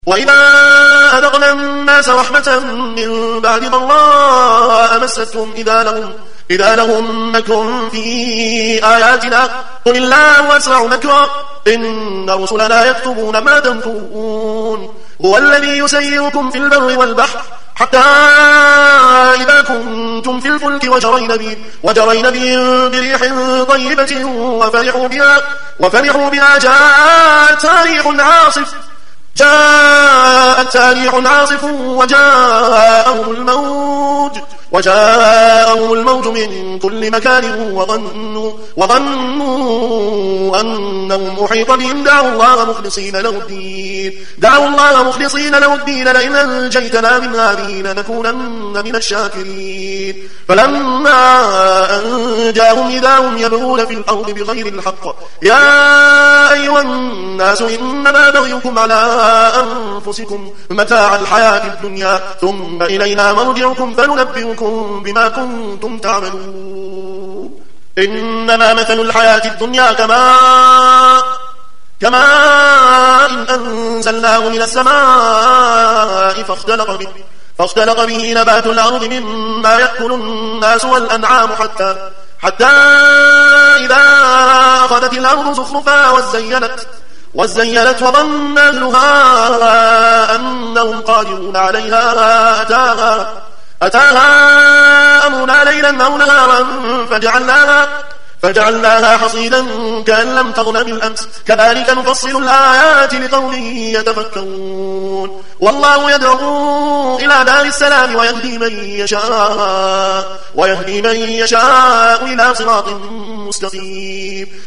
وإذا أذقنا الناس رحمة من بعد ضراء مستهم إذا لهم مكر في آياتنا قل الله أسرع مكرا إن رسلنا يكتبون ما تمكرون هو الذي يسيركم في البر والبحر حتى إذا كنتم في الفلك وجرين بهم بريح طيبة وفرحوا بها جاءت ريح عاصف وجاءهم الموج من كل مكان وظنوا أنهم محيط بهم دعوا الله مخلصين له الدين لئن أنجيتنا من هذه لنكونن من الشاكرين فلما أنجاهم إذا هم يبغون في الأرض بغير الحق يا أيها الناس إنما بغيكم على أنفسكم متاع الحياة الدنيا ثم إلينا مرجعكم فننبئكم بما كنتم تعملون إنما مثل الحياة الدنيا كماء إن أنزلناه من السماء فاختلق به نبات الأرض مما يأكل الناس والأنعام حتى إذا أخذت الأرض زخرفها وزينت وظن أهلها أنهم قادرون عليها أتاها أمرنا ليلا أو نهارا فجعلناها حصيدا كأن لم تغن بالأمس كذلك نفصل الآيات لقوم يتفكرون والله يدعو إلى دار السلام ويهدي من يشاء إلى صراط مستقيم